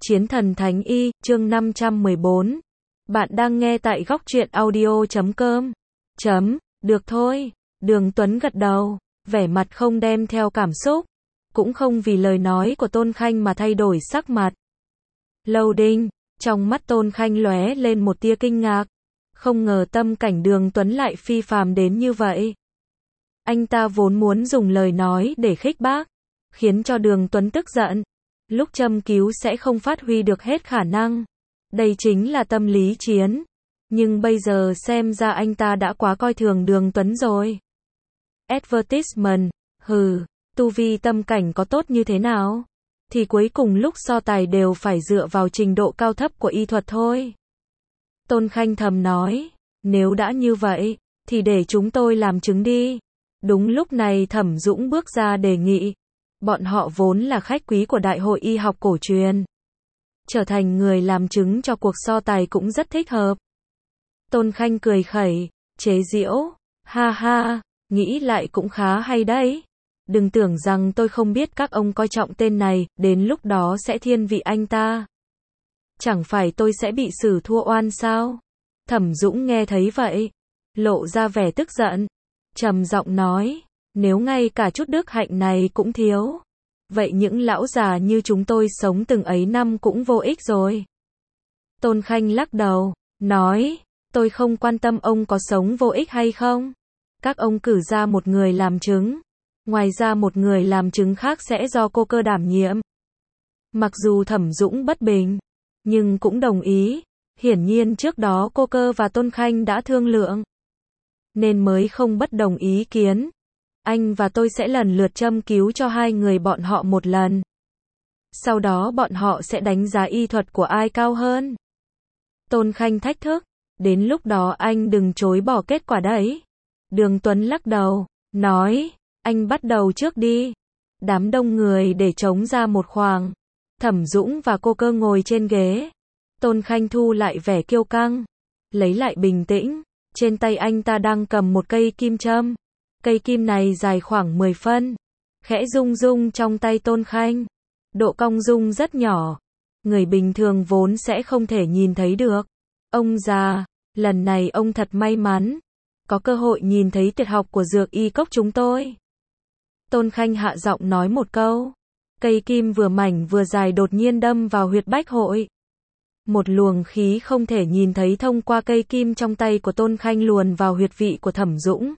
Chiến thần thánh y, chương 514. Bạn đang nghe tại góc truyện audio.com. Được thôi. Đường Tuấn gật đầu, vẻ mặt không đem theo cảm xúc, cũng không vì lời nói của Tôn Khanh mà thay đổi sắc mặt. Loading, trong mắt Tôn Khanh lóe lên một tia kinh ngạc, không ngờ tâm cảnh Đường Tuấn lại phi phàm đến như vậy. Anh ta vốn muốn dùng lời nói để khích bác, khiến cho Đường Tuấn tức giận, lúc châm cứu sẽ không phát huy được hết khả năng. Đây chính là tâm lý chiến. Nhưng bây giờ xem ra anh ta đã quá coi thường Đường Tuấn rồi. Advertisement, tu vi tâm cảnh có tốt như thế nào? Thì cuối cùng lúc so tài đều phải dựa vào trình độ cao thấp của y thuật thôi. Tôn Khanh thầm nói, nếu đã như vậy, thì để chúng tôi làm chứng đi. Đúng lúc này Thẩm Dũng bước ra đề nghị. Bọn họ vốn là khách quý của Đại hội Y học cổ truyền. Trở thành người làm chứng cho cuộc so tài cũng rất thích hợp. Tôn Khanh cười khẩy, chế giễu, ha ha, nghĩ lại cũng khá hay đấy. Đừng tưởng rằng tôi không biết các ông coi trọng tên này, đến lúc đó sẽ thiên vị anh ta. Chẳng phải tôi sẽ bị xử thua oan sao? Thẩm Dũng nghe thấy vậy, lộ ra vẻ tức giận, trầm giọng nói, nếu ngay cả chút đức hạnh này cũng thiếu, vậy những lão già như chúng tôi sống từng ấy năm cũng vô ích rồi. Tôn Khanh lắc đầu, nói, tôi không quan tâm ông có sống vô ích hay không. Các ông cử ra một người làm chứng, ngoài ra một người làm chứng khác sẽ do cô cơ đảm nhiệm. Mặc dù Thẩm Dũng bất bình, nhưng cũng đồng ý. Hiển nhiên trước đó cô cơ và Tôn Khanh đã thương lượng, nên mới không bất đồng ý kiến. Anh và tôi sẽ lần lượt châm cứu cho hai người bọn họ một lần. Sau đó bọn họ sẽ đánh giá y thuật của ai cao hơn. Tôn Khanh thách thức, đến lúc đó anh đừng chối bỏ kết quả đấy. Đường Tuấn lắc đầu, nói, anh bắt đầu trước đi. Đám đông người để trống ra một khoảng. Thẩm Dũng và cô cơ ngồi trên ghế. Tôn Khanh thu lại vẻ kiêu căng, lấy lại bình tĩnh. Trên tay anh ta đang cầm một cây kim châm. Cây kim này dài khoảng 10 phân. Khẽ rung rung trong tay Tôn Khanh. Độ cong rung rất nhỏ. Người bình thường vốn sẽ không thể nhìn thấy được. Ông già, lần này ông thật may mắn. Có cơ hội nhìn thấy tuyệt học của dược y cốc chúng tôi. Tôn Khanh hạ giọng nói một câu. Cây kim vừa mảnh vừa dài đột nhiên đâm vào huyệt bách hội. Một luồng khí không thể nhìn thấy thông qua cây kim trong tay của Tôn Khanh luồn vào huyệt vị của Thẩm Dũng.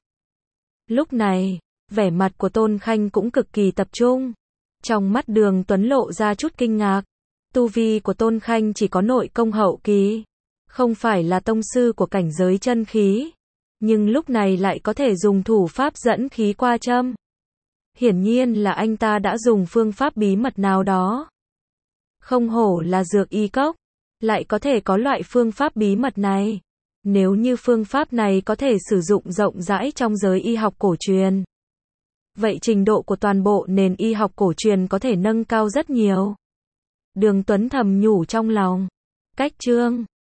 Lúc này, vẻ mặt của Tôn Khanh cũng cực kỳ tập trung. Trong mắt Đường Tuấn lộ ra chút kinh ngạc. Tu vi của Tôn Khanh chỉ có nội công hậu kỳ, không phải là tông sư của cảnh giới chân khí. Nhưng lúc này lại có thể dùng thủ pháp dẫn khí qua châm. Hiển nhiên là anh ta đã dùng phương pháp bí mật nào đó. Không hổ là dược y cốc, lại có thể có loại phương pháp bí mật này. Nếu như phương pháp này có thể sử dụng rộng rãi trong giới y học cổ truyền, vậy trình độ của toàn bộ nền y học cổ truyền có thể nâng cao rất nhiều. Đường Tuấn thầm nhủ trong lòng. Cách chương